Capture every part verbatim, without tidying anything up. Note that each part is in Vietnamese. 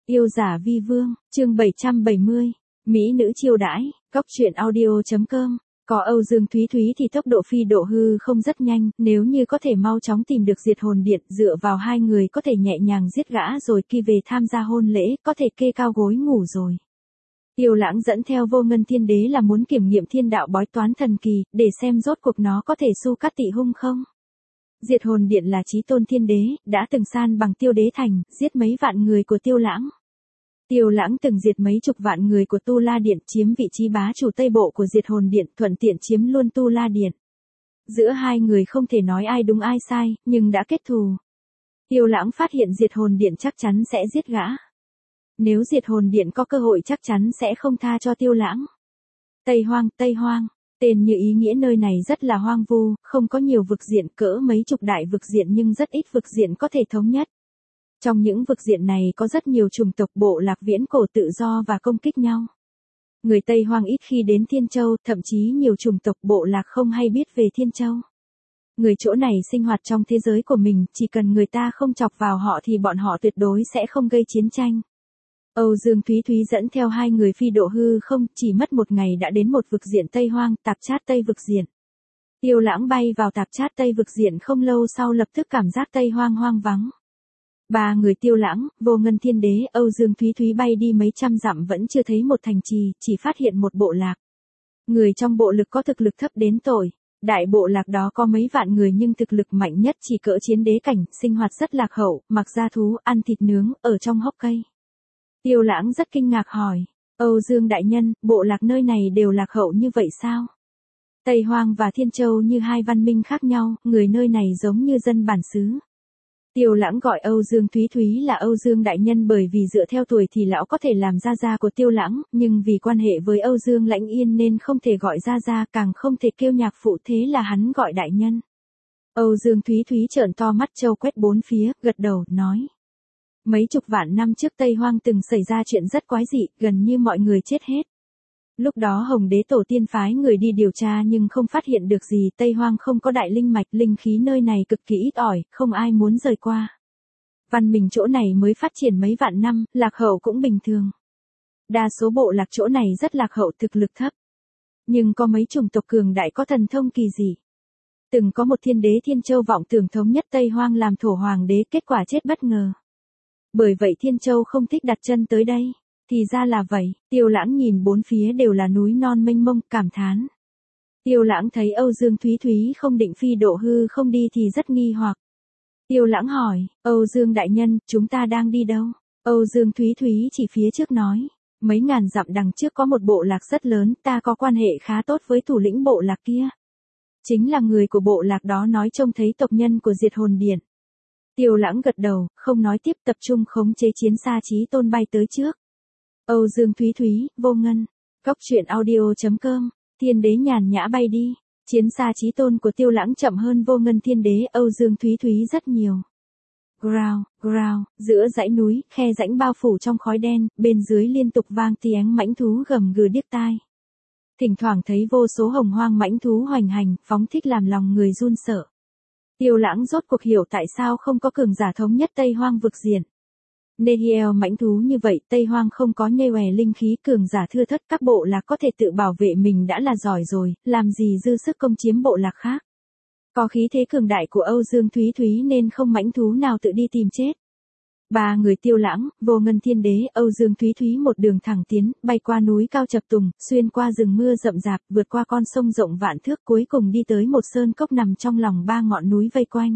Yêu giả vi vương, chương bảy trăm bảy mươi, Mỹ nữ chiêu đãi, cóc truyện audio chấm com. Có Âu Dương Thúy Thúy thì tốc độ phi độ hư không rất nhanh, nếu như có thể mau chóng tìm được diệt hồn điện, dựa vào hai người có thể nhẹ nhàng giết gã rồi khi về tham gia hôn lễ, có thể kê cao gối ngủ rồi. Tiêu Lãng dẫn theo Vô Ngân Thiên Đế là muốn kiểm nghiệm thiên đạo bói toán thần kỳ, để xem rốt cuộc nó có thể su cắt tị hung không. Diệt hồn điện là chí tôn thiên đế, đã từng san bằng Tiêu Đế Thành, giết mấy vạn người của Tiêu Lãng. Tiêu Lãng từng diệt mấy chục vạn người của Tu La Điện, chiếm vị trí bá chủ Tây Bộ của Diệt Hồn Điện, thuận tiện chiếm luôn Tu La Điện. Giữa hai người không thể nói ai đúng ai sai, nhưng đã kết thù. Tiêu Lãng phát hiện Diệt Hồn Điện chắc chắn sẽ giết gã. Nếu Diệt Hồn Điện có cơ hội chắc chắn sẽ không tha cho Tiêu Lãng. Tây Hoang, Tây Hoang, tên như ý nghĩa nơi này rất là hoang vu, không có nhiều vực diện, cỡ mấy chục đại vực diện nhưng rất ít vực diện có thể thống nhất. Trong những vực diện này có rất nhiều chủng tộc bộ lạc viễn cổ tự do và công kích nhau. Người Tây Hoang ít khi đến Thiên Châu, thậm chí nhiều chủng tộc bộ lạc không hay biết về Thiên Châu. Người chỗ này sinh hoạt trong thế giới của mình, chỉ cần người ta không chọc vào họ thì bọn họ tuyệt đối sẽ không gây chiến tranh. Âu Dương Thúy Thúy dẫn theo hai người phi độ hư không, chỉ mất một ngày đã đến một vực diện Tây Hoang, Tạp Chát Tây vực diện. Tiêu Lãng bay vào Tạp Chát Tây vực diện không lâu sau lập tức cảm giác Tây Hoang hoang vắng. Ba người Tiêu Lãng, Vô Ngân Thiên Đế, Âu Dương Thúy Thúy bay đi mấy trăm dặm vẫn chưa thấy một thành trì, chỉ phát hiện một bộ lạc. Người trong bộ lực có thực lực thấp đến tồi. Đại bộ lạc đó có mấy vạn người nhưng thực lực mạnh nhất chỉ cỡ chiến đế cảnh, sinh hoạt rất lạc hậu, mặc da thú, ăn thịt nướng, ở trong hốc cây. Tiêu Lãng rất kinh ngạc hỏi, Âu Dương đại nhân, bộ lạc nơi này đều lạc hậu như vậy sao? Tây Hoang và Thiên Châu như hai văn minh khác nhau, người nơi này giống như dân bản xứ. Tiêu Lãng gọi Âu Dương Thúy Thúy là Âu Dương đại nhân bởi vì dựa theo tuổi thì lão có thể làm gia gia của Tiêu Lãng, nhưng vì quan hệ với Âu Dương Lãnh Yên nên không thể gọi gia gia, càng không thể kêu nhạc phụ, thế là hắn gọi đại nhân. Âu Dương Thúy Thúy trợn to mắt trâu quét bốn phía, gật đầu, nói. Mấy chục vạn năm trước Tây Hoang từng xảy ra chuyện rất quái dị, gần như mọi người chết hết. Lúc đó Hồng Đế tổ tiên phái người đi điều tra nhưng không phát hiện được gì, Tây Hoang không có đại linh mạch, linh khí nơi này cực kỳ ít ỏi, không ai muốn rời qua. Văn minh chỗ này mới phát triển mấy vạn năm, lạc hậu cũng bình thường. Đa số bộ lạc chỗ này rất lạc hậu, thực lực thấp. Nhưng có mấy chủng tộc cường đại có thần thông kỳ dị. Từng có một thiên đế Thiên Châu vọng tưởng thống nhất Tây Hoang làm thổ hoàng đế, kết quả chết bất ngờ. Bởi vậy Thiên Châu không thích đặt chân tới đây. Thì ra là vậy, Tiêu Lãng nhìn bốn phía đều là núi non mênh mông, cảm thán. Tiêu Lãng thấy Âu Dương Thúy Thúy không định phi độ hư không đi thì rất nghi hoặc. Tiêu Lãng hỏi, Âu Dương đại nhân, chúng ta đang đi đâu? Âu Dương Thúy Thúy chỉ phía trước nói, mấy ngàn dặm đằng trước có một bộ lạc rất lớn, ta có quan hệ khá tốt với thủ lĩnh bộ lạc kia. Chính là người của bộ lạc đó nói trông thấy tộc nhân của Diệt Hồn Điện. Tiêu Lãng gật đầu, không nói tiếp, tập trung khống chế chiến xa chí tôn bay tới trước. Âu Dương Thúy Thúy, Vô Ngân, cóc truyện audio chấm com, Thiên Đế nhàn nhã bay đi, chiến xa chí tôn của Tiêu Lãng chậm hơn Vô Ngân Thiên Đế, Âu Dương Thúy Thúy rất nhiều. Growl, growl, giữa dãy núi, khe rãnh bao phủ trong khói đen, bên dưới liên tục vang tiếng mãnh thú gầm gừ điếc tai. Thỉnh thoảng thấy vô số hồng hoang mãnh thú hoành hành, phóng thích làm lòng người run sợ. Tiêu Lãng rốt cuộc hiểu tại sao không có cường giả thống nhất Tây Hoang vực diện. Nehiel mãnh thú như vậy, Tây Hoang không có nhê hòe linh khí, cường giả thưa thớt, các bộ lạc có thể tự bảo vệ mình đã là giỏi rồi, làm gì dư sức công chiếm bộ lạc khác. Có khí thế cường đại của Âu Dương Thúy Thúy nên không mãnh thú nào tự đi tìm chết. Ba người Tiêu Lãng, Vô Ngân Thiên Đế, Âu Dương Thúy Thúy một đường thẳng tiến, bay qua núi cao chập tùng, xuyên qua rừng mưa rậm rạp, vượt qua con sông rộng vạn thước, cuối cùng đi tới một sơn cốc nằm trong lòng ba ngọn núi vây quanh.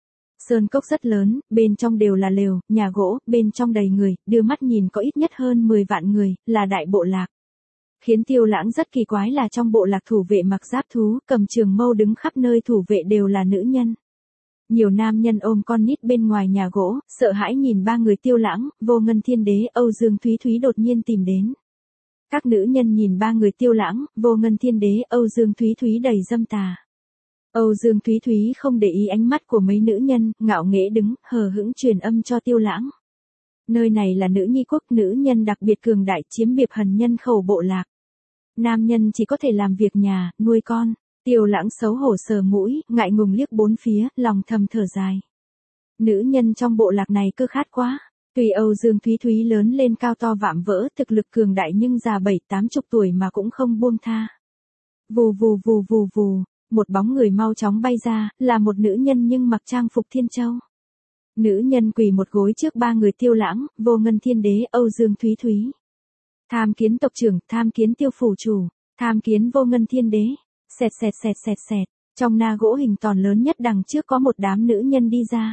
Sơn cốc rất lớn, bên trong đều là lều, nhà gỗ, bên trong đầy người, đưa mắt nhìn có ít nhất hơn mười vạn người, là đại bộ lạc. Khiến Tiêu Lãng rất kỳ quái là trong bộ lạc thủ vệ mặc giáp thú, cầm trường mâu đứng khắp nơi, thủ vệ đều là nữ nhân. Nhiều nam nhân ôm con nít bên ngoài nhà gỗ, sợ hãi nhìn ba người Tiêu Lãng, Vô Ngân Thiên Đế, Âu Dương Thúy Thúy đột nhiên tìm đến. Các nữ nhân nhìn ba người Tiêu Lãng, Vô Ngân Thiên Đế, Âu Dương Thúy Thúy đầy dâm tà. Âu Dương Thúy Thúy không để ý ánh mắt của mấy nữ nhân, ngạo nghễ đứng, hờ hững truyền âm cho Tiêu Lãng. Nơi này là nữ nhi quốc, nữ nhân đặc biệt cường đại, chiếm biệt hần nhân khẩu bộ lạc. Nam nhân chỉ có thể làm việc nhà, nuôi con. Tiêu Lãng xấu hổ sờ mũi, ngại ngùng liếc bốn phía, lòng thầm thở dài. Nữ nhân trong bộ lạc này cơ khát quá. Tuy Âu Dương Thúy Thúy lớn lên cao to vạm vỡ, thực lực cường đại nhưng già bảy tám chục tuổi mà cũng không buông tha. Vù vù vù vù vù, một bóng người mau chóng bay ra, là một nữ nhân nhưng mặc trang phục Thiên Châu. Nữ nhân quỳ một gối trước ba người Tiêu Lãng, Vô Ngân Thiên Đế, Âu Dương Thúy Thúy. Tham kiến tộc trưởng, tham kiến Tiêu phủ chủ, tham kiến Vô Ngân Thiên Đế. Xẹt xẹt xẹt xẹt xẹt, trong na gỗ hình tròn lớn nhất đằng trước có một đám nữ nhân đi ra.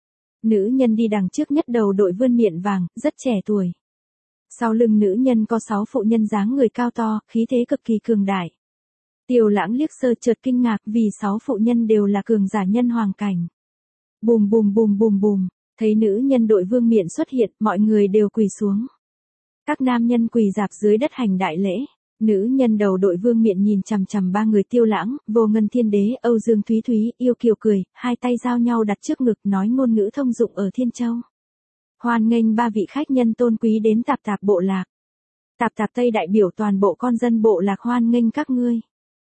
Nữ nhân đi đằng trước nhất đầu đội vươn miệng vàng, rất trẻ tuổi. Sau lưng nữ nhân có sáu phụ nhân dáng người cao to, khí thế cực kỳ cường đại. Tiêu Lãng liếc sơ chợt kinh ngạc vì sáu phụ nhân đều là cường giả nhân hoàng cảnh. Bùm bùm bùm bùm bùm, thấy nữ nhân đội vương miện xuất hiện, mọi người đều quỳ xuống. Các nam nhân quỳ rạp dưới đất hành đại lễ. Nữ nhân đầu đội vương miện nhìn chằm chằm ba người Tiêu Lãng, Vô Ngân Thiên Đế, Âu Dương Thúy Thúy, yêu kiều cười, hai tay giao nhau đặt trước ngực nói ngôn ngữ thông dụng ở Thiên Châu. Hoan nghênh ba vị khách nhân tôn quý đến Tạp Tạp bộ lạc. Tạp Tạp Tây đại biểu toàn bộ con dân bộ lạc hoan nghênh các ngươi.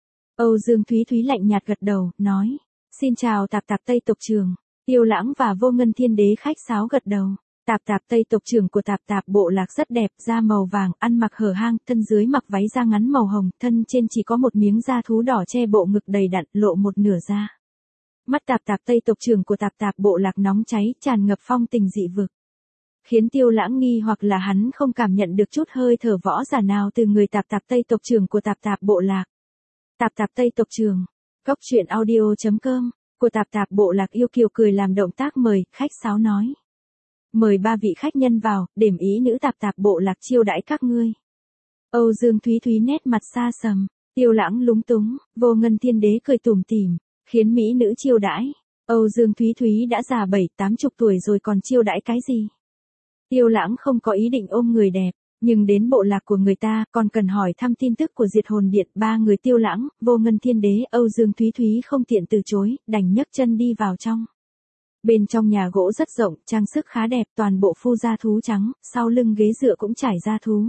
Âu Dương Thúy Thúy lạnh nhạt gật đầu, nói, xin chào Tạp Tạp Tây tộc trưởng. Tiêu Lãng và Vô Ngân Thiên Đế khách sáo gật đầu. Tạp Tạp Tây tộc trưởng của Tạp Tạp bộ lạc rất đẹp, da màu vàng, ăn mặc hở hang, thân dưới mặc váy da ngắn màu hồng, thân trên chỉ có một miếng da thú đỏ che bộ ngực đầy đặn, lộ một nửa da. Mắt Tạp Tạp Tây tộc trưởng của Tạp Tạp bộ lạc nóng cháy, tràn ngập phong tình dị vực. Khiến Tiêu Lãng nghi hoặc là hắn không cảm nhận được chút hơi thở võ giả nào từ người Tạp Tạp Tây tộc trưởng của Tạp Tạp bộ lạc. Tạp Tạp Tây tộc trưởng, Cốc truyện audio chấm com, của Tạp Tạp bộ lạc yêu kiều cười làm động tác mời, khách sáo nói. Mời ba vị khách nhân vào, đểm ý nữ Tạp Tạp bộ lạc chiêu đãi các ngươi. Âu Dương Thúy Thúy nét mặt xa sầm, Tiêu Lãng lúng túng, Vô Ngân Thiên Đế cười tủm tỉm, khiến mỹ nữ chiêu đãi. Âu Dương Thúy Thúy đã già bảy tám chục tuổi rồi còn chiêu đãi cái gì? Tiêu Lãng không có ý định ôm người đẹp, nhưng đến bộ lạc của người ta còn cần hỏi thăm tin tức của Diệt Hồn Điện. Ba người Tiêu Lãng, Vô Ngân Thiên Đế, Âu Dương Thúy Thúy không tiện từ chối, đành nhấc chân đi vào trong. Bên trong nhà gỗ rất rộng, trang sức khá đẹp, toàn bộ phu da thú trắng, sau lưng ghế dựa cũng trải da thú.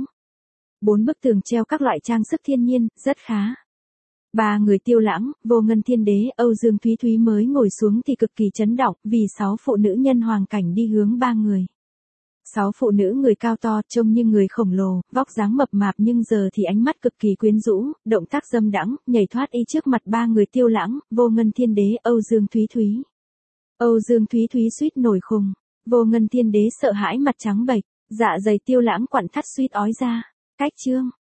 Bốn bức tường treo các loại trang sức thiên nhiên, rất khá. Ba người Tiêu Lãng, Vô Ngân Thiên Đế, Âu Dương Thúy Thúy mới ngồi xuống thì cực kỳ chấn động, vì sáu phụ nữ nhân hoàng cảnh đi hướng ba người. Sáu phụ nữ người cao to, trông như người khổng lồ, vóc dáng mập mạp nhưng giờ thì ánh mắt cực kỳ quyến rũ, động tác dâm đãng, nhảy thoát y trước mặt ba người Tiêu Lãng, Vô Ngân Thiên Đế, Âu Dương Thúy Thúy. Âu Dương Thúy Thúy suýt nổi khùng, Vô Ngân Thiên Đế sợ hãi mặt trắng bệch, dạ dày Tiêu Lãng quặn thắt suýt ói ra. Cách chương